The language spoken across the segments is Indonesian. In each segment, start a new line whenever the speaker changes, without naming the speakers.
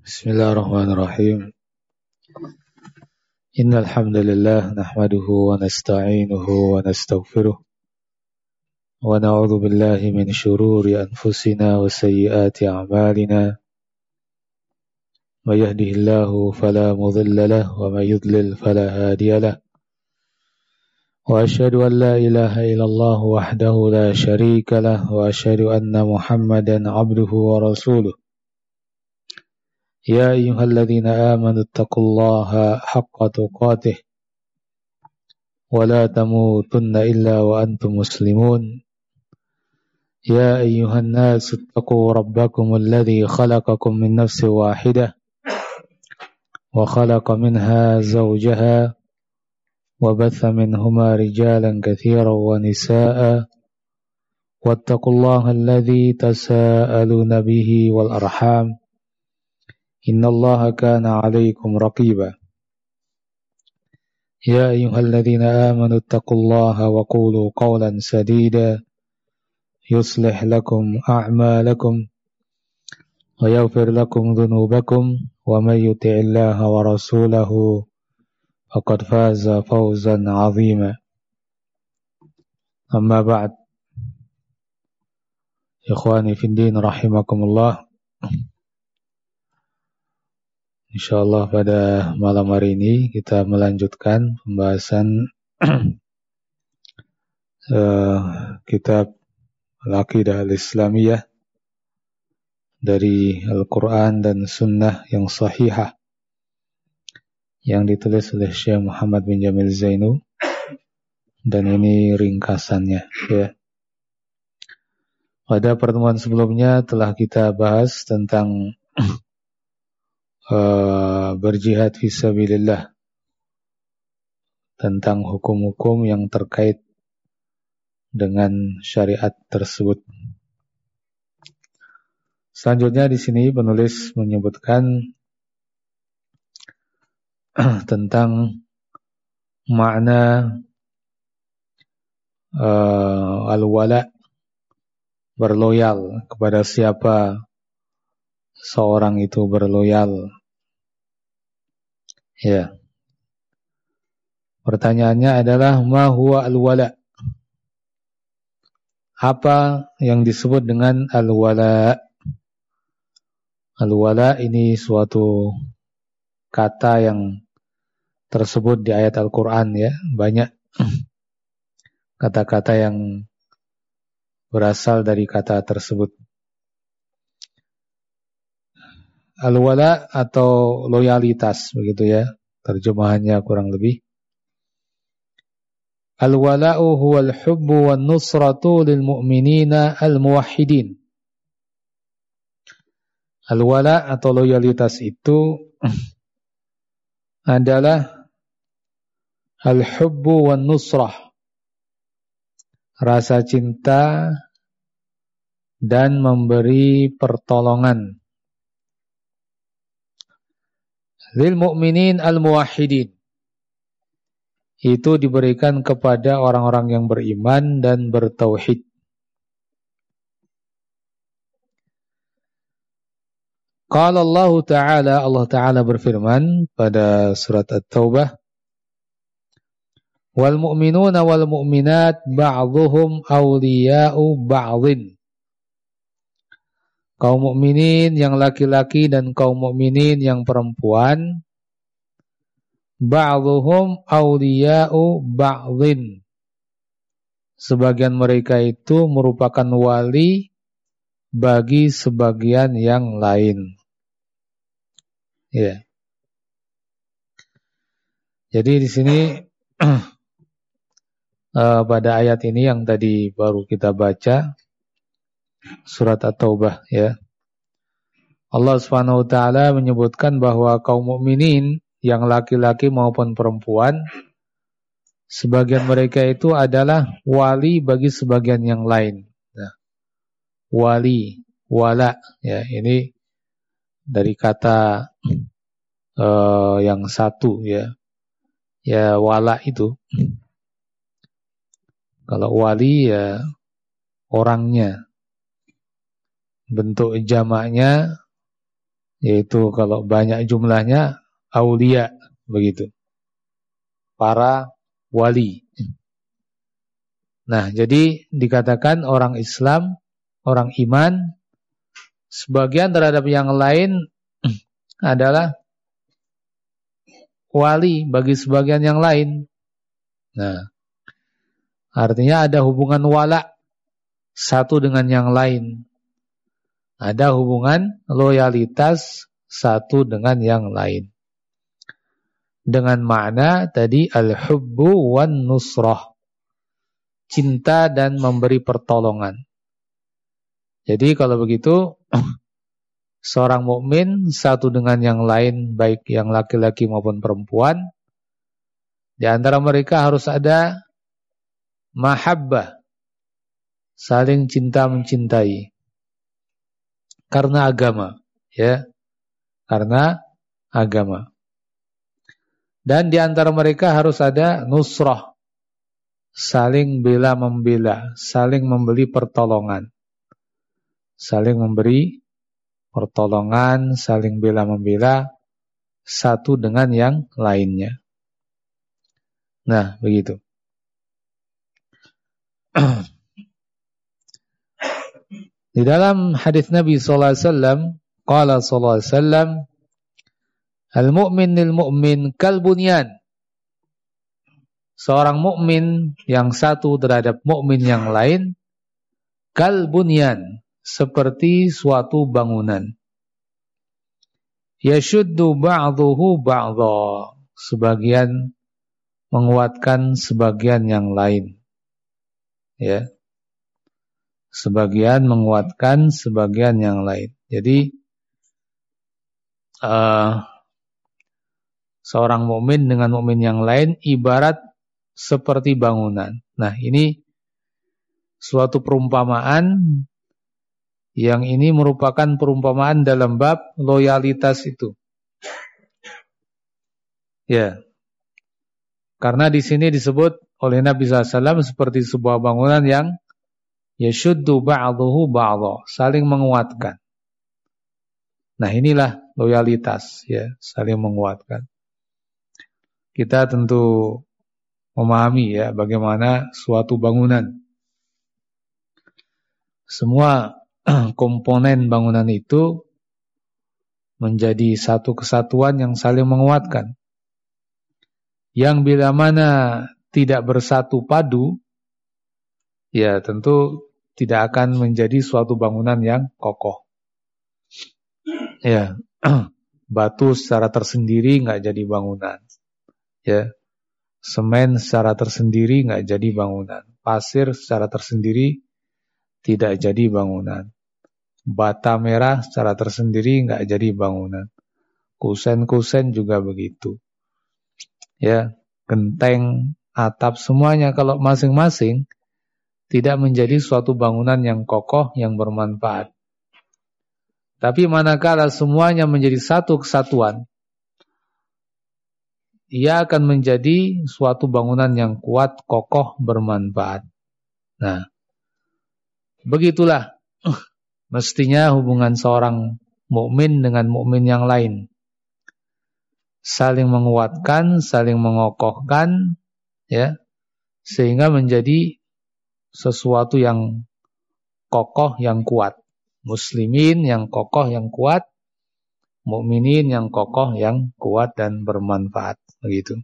Bismillahirrahmanirrahim. Innal hamdalillah nahmaduhu wa nasta'inuhu wa nastaghfiruh wa na'udzu billahi min shururi anfusina wa sayyiati a'malina. May yahdihillahu fala mudilla lahu wa may yudlil fala hadiya lahu. Wa asyhadu an la ilaha illallah wahdahu la syarika lahu wa asyhadu anna Muhammadan 'abduhu wa rasuluh. Ya ayyuhalladzina amanu taqullaha haqqa tuqatih wa la tamutunna illa wa antum muslimun. Ya ayyuhan nasu taqu rabbakumul ladzi khalaqakum min nafsin wahidah wa khalaqa minha zawjaha wa batha minhuma rijalan katsiran wa nisaa'a wattaqullaha alladzi tasaaluna bihi wal arham. Innallaha kana 'alaikum raqiba. Ya ayyuhalladzina amanu taqullaha wa qulu qawlan sadida yuslih lakum a'malakum wa yaghfir lakum dhunubakum wa may yuti'illaha wa rasulahu faqad faza fawzan 'azima. Amma ba'd. Ikhwani fid din rahimakumullah. Insyaallah pada malam hari ini kita melanjutkan pembahasan kitab Al-Aqidah Al-Islamiyah dari Al-Quran dan Sunnah yang sahihah yang ditulis oleh Syekh Muhammad bin Jamil Zainu, dan ini ringkasannya ya. Pada pertemuan sebelumnya telah kita bahas tentang berjihad fisabilillah, tentang hukum-hukum yang terkait dengan syariat tersebut. Selanjutnya di sini penulis menyebutkan tentang makna al-wala, berloyal, kepada siapa seorang itu berloyal. Ya. Pertanyaannya adalah ma huwa al-wala? Apa yang disebut dengan al-wala? Al-wala ini suatu kata yang tersebut di ayat Al-Qur'an ya. Banyak kata-kata yang berasal dari kata tersebut. Al-wala atau loyalitas, begitu ya terjemahannya kurang lebih. Al-wala'u huwal hubbu wan nusratu lil mu'minina al-muwahhidin. Al-wala atau loyalitas itu adalah al-hubbu wan nusrah, rasa cinta dan memberi pertolongan, lil mu'minin al-muwahhidin, itu diberikan kepada orang-orang yang beriman dan bertauhid. Qala Allah Ta'ala berfirman pada surat At-Taubah, wal mu'minuna wal mu'minat ba'dhuhum awliya'u ba'dhin. Kaum mukminin yang laki-laki dan kaum mukminin yang perempuan, ba'dhuhum awliya'u ba'dhin, sebagian mereka itu merupakan wali bagi sebagian yang lain. Ya. Jadi di sini pada ayat ini yang tadi baru kita baca, surat At-Taubah ya. Allah Subhanahu wa taala menyebutkan bahwa kaum mukminin yang laki-laki maupun perempuan, sebagian mereka itu adalah wali bagi sebagian yang lain. Nah, wali, wala ya, ini dari kata yang satu ya. Ya wala itu. Kalau wali ya orangnya. Bentuk jamaknya yaitu kalau banyak jumlahnya aulia, begitu, para wali. Nah, jadi dikatakan orang Islam, orang iman, sebagian terhadap yang lain adalah wali bagi sebagian yang lain. Nah, artinya ada hubungan wala satu dengan yang lain. Ada hubungan loyalitas satu dengan yang lain. Dengan makna tadi al-hubbu wan nusrah. Cinta dan memberi pertolongan. Jadi kalau begitu seorang mukmin satu dengan yang lain, baik yang laki-laki maupun perempuan, di antara mereka harus ada mahabbah, saling cinta mencintai. Karena agama, ya. Karena agama. Dan di antara mereka harus ada nusrah, saling bela-membela, saling memberi pertolongan. Saling memberi pertolongan, saling bela-membela satu dengan yang lainnya. Nah, begitu. Di dalam hadis Nabi sallallahu alaihi wasallam, qala sallallahu alaihi wasallam, al-mu'min lil mu'min kal bunyan. Seorang mukmin yang satu terhadap mukmin yang lain kal bunyan, seperti suatu bangunan. Yashuddu ba'dhuhu ba'dha, sebagian menguatkan sebagian yang lain. Ya. Sebagian menguatkan sebagian yang lain. Jadi seorang mukmin dengan mukmin yang lain ibarat seperti bangunan. Nah, ini suatu perumpamaan yang ini merupakan perumpamaan dalam bab loyalitas itu. Ya. Karena di sini disebut oleh Nabi SAW seperti sebuah bangunan yang yashuddu ba'dhuhu ba'dha, saling menguatkan. Nah, inilah loyalitas, ya, saling menguatkan. Kita tentu memahami ya bagaimana suatu bangunan. Semua komponen bangunan itu menjadi satu kesatuan yang saling menguatkan. Yang bila mana tidak bersatu padu, ya tentu tidak akan menjadi suatu bangunan yang kokoh. Ya, batu secara tersendiri nggak jadi bangunan. Ya, semen secara tersendiri nggak jadi bangunan. Pasir secara tersendiri tidak jadi bangunan. Bata merah secara tersendiri nggak jadi bangunan. Kusen-kusen juga begitu. Ya, genteng, atap, semuanya kalau masing-masing tidak menjadi suatu bangunan yang kokoh, yang bermanfaat. Tapi manakala semuanya menjadi satu kesatuan, ia akan menjadi suatu bangunan yang kuat, kokoh, bermanfaat. Nah, begitulah mestinya hubungan seorang mukmin dengan mukmin yang lain. Saling menguatkan, saling mengokohkan, ya, sehingga menjadi sesuatu yang kokoh, yang kuat. Muslimin yang kokoh, yang kuat, mukminin yang kokoh, yang kuat dan bermanfaat, begitu.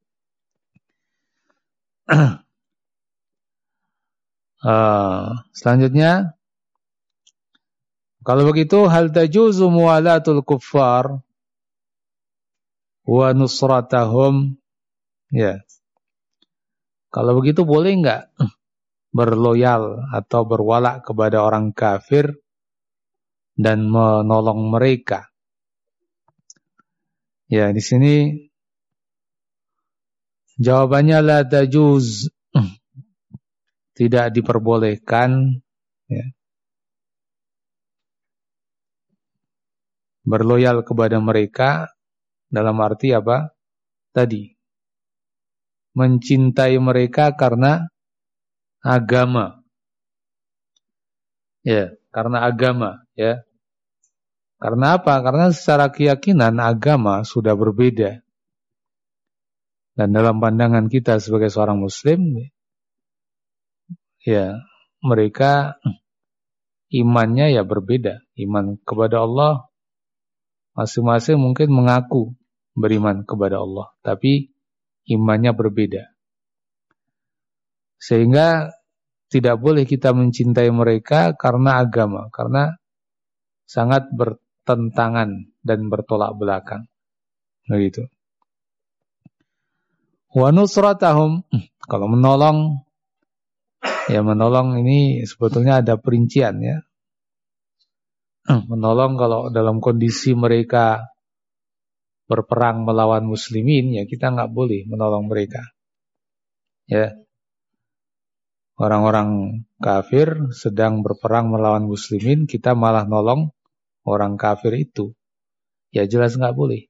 Selanjutnya, kalau begitu, hal tajuzu muwalatul kuffar wa nusratahum, ya. Kalau begitu boleh enggak berloyal atau berwala kepada orang kafir dan menolong mereka? Ya, di sini jawabannya la tajuz, tidak diperbolehkan, ya, berloyal kepada mereka. Dalam arti apa? Tadi mencintai mereka karena agama. Ya, karena agama, ya. Karena apa? Karena secara keyakinan agama sudah berbeda. Dan dalam pandangan kita sebagai seorang muslim, ya mereka imannya ya berbeda. Iman kepada Allah masing-masing mungkin mengaku beriman kepada Allah, tapi imannya berbeda. Sehingga tidak boleh kita mencintai mereka karena agama, karena sangat bertentangan dan bertolak belakang. Begitu. Wa nusratahum, kalau menolong, ya menolong ini sebetulnya ada perincian ya. Menolong kalau dalam kondisi mereka berperang melawan muslimin, ya kita nggak boleh menolong mereka. Ya. Orang-orang kafir sedang berperang melawan muslimin, kita malah nolong orang kafir itu. Ya jelas nggak boleh.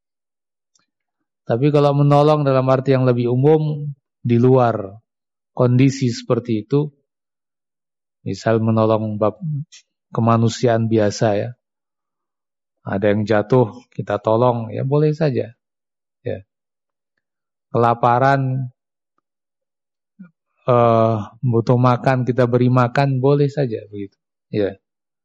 Tapi kalau menolong dalam arti yang lebih umum, di luar kondisi seperti itu, misal menolong bab kemanusiaan biasa ya, ada yang jatuh, kita tolong, ya boleh saja. Ya. Kelaparan, butuh makan, kita beri makan, boleh saja begitu. Ya.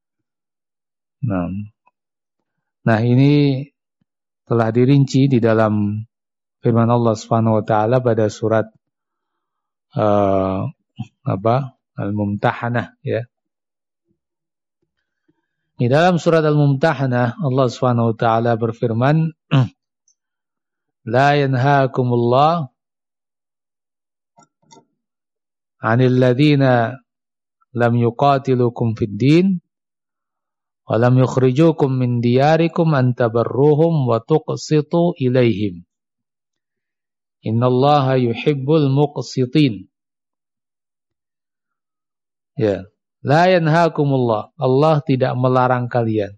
Nah ini telah dirinci di dalam firman Allah Subhanahu wa taala pada surat Al-Mumtahanah ya. Di dalam surat Al-Mumtahanah Allah Subhanahu wa taala berfirman, la yanhaakumullah 'anil ladzina lam yuqatilukum fid din wa lam yukhrijukum min diyarikum an tabarruhum wa tuqsitu ilaihim. Innallaha yuhibbul muqsitin. Ya, la yanhaakumullah, Allah tidak melarang kalian.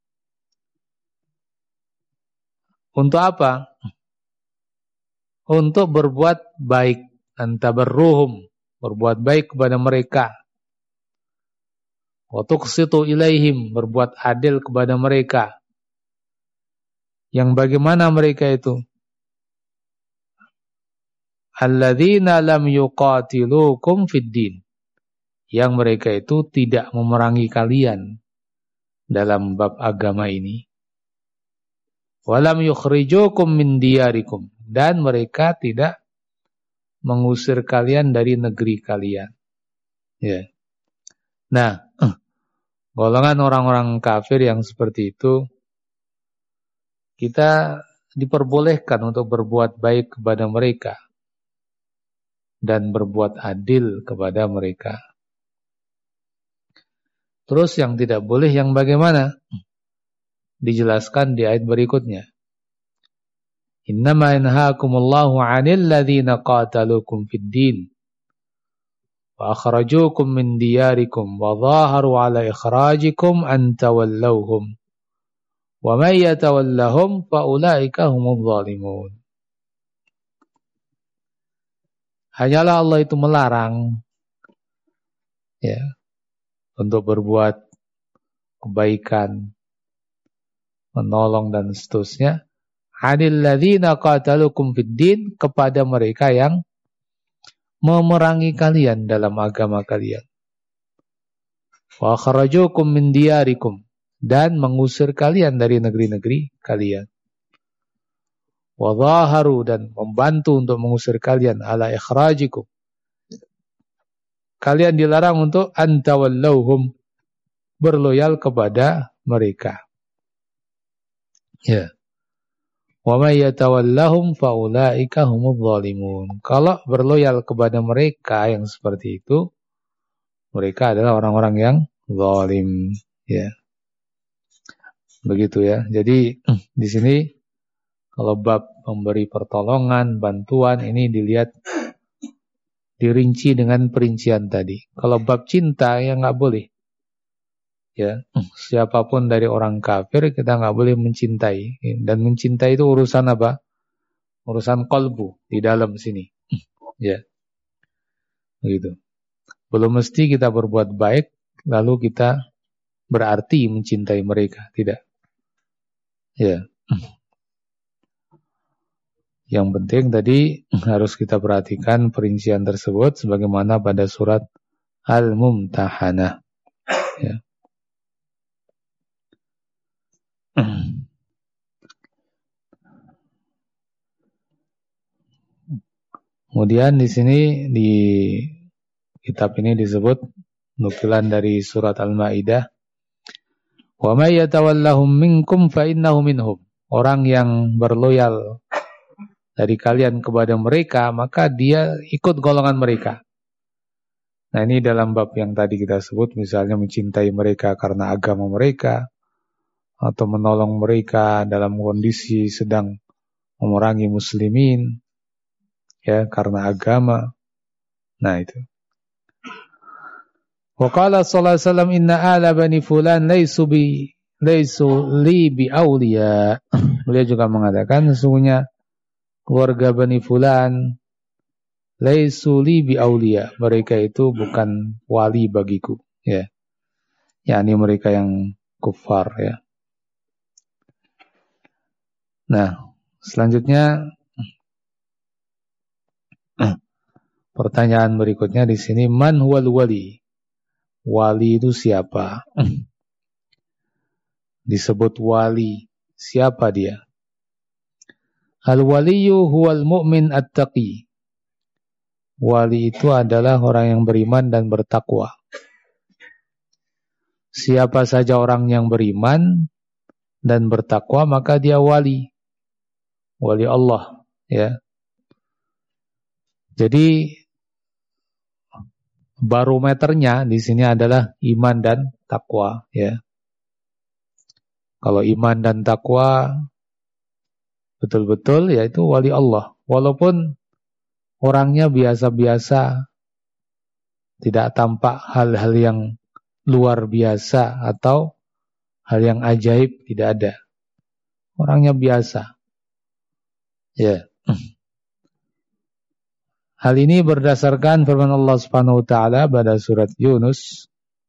Untuk apa? Untuk berbuat baik, antabarruhum, berbuat baik kepada mereka. Wa tuqsitu ilaihim, berbuat adil kepada mereka. Yang bagaimana mereka itu? Alladzina lam yuqatilukum fid din. Yang mereka itu tidak memerangi kalian dalam bab agama ini. Walam yukhrijukum min diyarikum, dan mereka tidak mengusir kalian dari negeri kalian. Ya. Nah, golongan orang-orang kafir yang seperti itu, kita diperbolehkan untuk berbuat baik kepada mereka dan berbuat adil kepada mereka. Terus yang tidak boleh yang bagaimana? Dijelaskan di ayat berikutnya. Innama yanhaakumullahu 'anil ladzina qataluukum fid din wa akhrajuukum min diyarikum wa dhaharu 'ala ikhrajikum an tawallawhum wa may yatawallahum fa ulaika humudz zalimun. Hanyalah Allah itu melarang ya untuk berbuat kebaikan, menolong dan seterusnya, 'anil ladzina qataluukum fid din, kepada mereka yang memerangi kalian dalam agama kalian. Wa akhrajukum min diyarikum, dan mengusir kalian dari negeri-negeri kalian. Wa dhaharu, dan membantu untuk mengusir kalian, ala ikhrajikum. Kalian dilarang untuk antawallauhum, berloyal kepada mereka. Ya. Wa may yatawallahum fa ulaika humudz zalimun. Kalau berloyal kepada mereka yang seperti itu, mereka adalah orang-orang yang zalim, ya. Begitu ya. Jadi di sini kalau bab memberi pertolongan, bantuan, ini dilihat dirinci dengan perincian tadi. Kalau bab cinta ya nggak boleh. Ya, siapapun dari orang kafir kita nggak boleh mencintai. Dan mencintai itu urusan apa? Urusan qalbu di dalam sini. Ya, begitu. Belum mesti kita berbuat baik lalu kita berarti mencintai mereka, tidak. Ya. Yang penting tadi harus kita perhatikan perincian tersebut sebagaimana pada surat Al-Mumtahanah. Ya. Kemudian di sini di kitab ini disebut nukilan dari surat Al-Maidah, "Wa may yatawallahum minkum fa innahu minhum." Orang yang berloyal dari kalian kepada mereka, maka dia ikut golongan mereka. Nah, ini dalam bab yang tadi kita sebut, misalnya mencintai mereka karena agama mereka, atau menolong mereka dalam kondisi sedang memerangi muslimin, ya, karena agama. Nah, itu. Wa qala sallallahu alaihi wasallam, "Inna ala bani fulan laysu li bi awliya." Beliau juga mengatakan, sesungguhnya keluarga Bani Fulan laysu li bi awliya, mereka itu bukan wali bagiku, ya. yakni mereka yang kufar, ya. Nah, selanjutnya pertanyaan berikutnya di sini, man huwal wali? Wali itu siapa? Disebut wali, siapa dia? Al-waliyu huwal mu'min at-taqi. Wali itu adalah orang yang beriman dan bertakwa. Siapa saja orang yang beriman dan bertakwa, maka dia wali. Wali Allah, ya. Jadi barometernya di sini adalah iman dan takwa, ya. Kalau iman dan takwa betul-betul, yaitu wali Allah. Walaupun orangnya biasa-biasa, tidak tampak hal-hal yang luar biasa atau hal yang ajaib, tidak ada. Orangnya biasa. Ya. Hal ini berdasarkan firman Allah Subhanahu wa taala pada surat Yunus.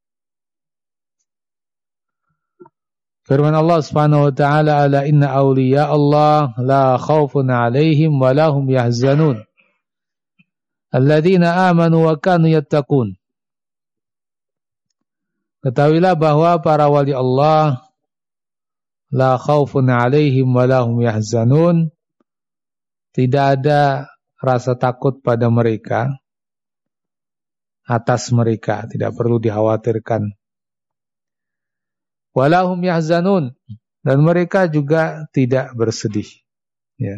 Firman Allah Subhanahu wa taala, "Ala inna awliya Allah la khaufun 'alaihim wa la hum yahzanun. Alladzina amanu wa kanu yattaqun." Ketahuilah bahwa para wali Allah la khaufun 'alaihim wa la hum yahzanun. Tidak ada rasa takut pada mereka, atas mereka, tidak perlu dikhawatirkan. Walahum yahzanun, dan mereka juga tidak bersedih, ya.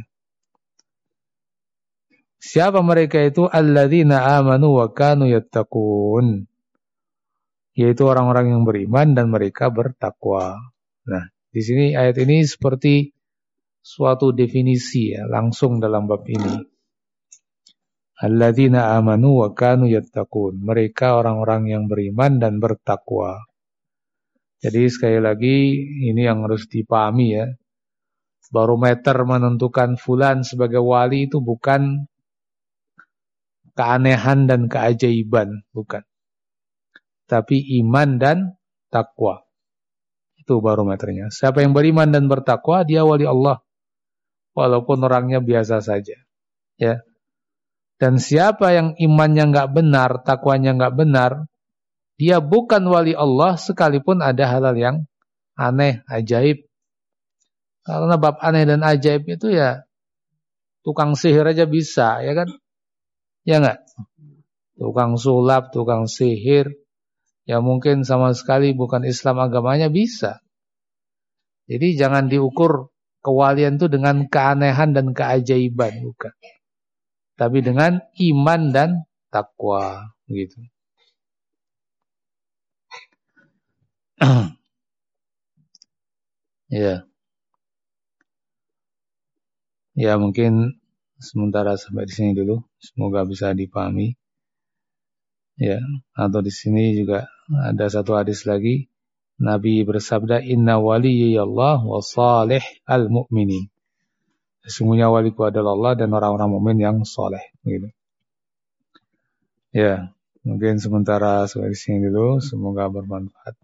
Siapa mereka itu? Alladzina amanu wa kanu yattaqun, yaitu orang-orang yang beriman dan mereka bertakwa. Nah, di sini ayat ini seperti suatu definisi, ya, langsung dalam bab ini. Alladzina amanu wa kanu yattaqun, mereka orang-orang yang beriman dan bertakwa. Jadi sekali lagi ini yang harus dipahami, ya. Barometer menentukan fulan sebagai wali itu bukan keanehan dan keajaiban, bukan. Tapi iman dan takwa. Itu barometernya. Siapa yang beriman dan bertakwa, dia wali Allah. Walaupun orangnya biasa saja, ya. Dan siapa yang imannya enggak benar, takwanya enggak benar, dia bukan wali Allah sekalipun ada hal-hal yang aneh, ajaib. Karena bab aneh dan ajaib itu, ya, tukang sihir aja bisa, ya kan? Ya enggak? Tukang sulap, tukang sihir, ya mungkin sama sekali bukan Islam agamanya, bisa. Jadi jangan diukur kewalian itu dengan keanehan dan keajaiban, bukan. Tapi dengan iman dan takwa, gitu. Ya. Ya, mungkin sementara sampai di sini dulu. Semoga bisa dipahami. Ya, atau di sini juga ada satu hadis lagi. Nabi bersabda, "Inna waliyallah wa salih al-mu'minin." Sesungguhnya waliku adalah Allah dan orang-orang mukmin yang saleh, gitu. Ya, mungkin sementara sampai di sini dulu. Semoga bermanfaat.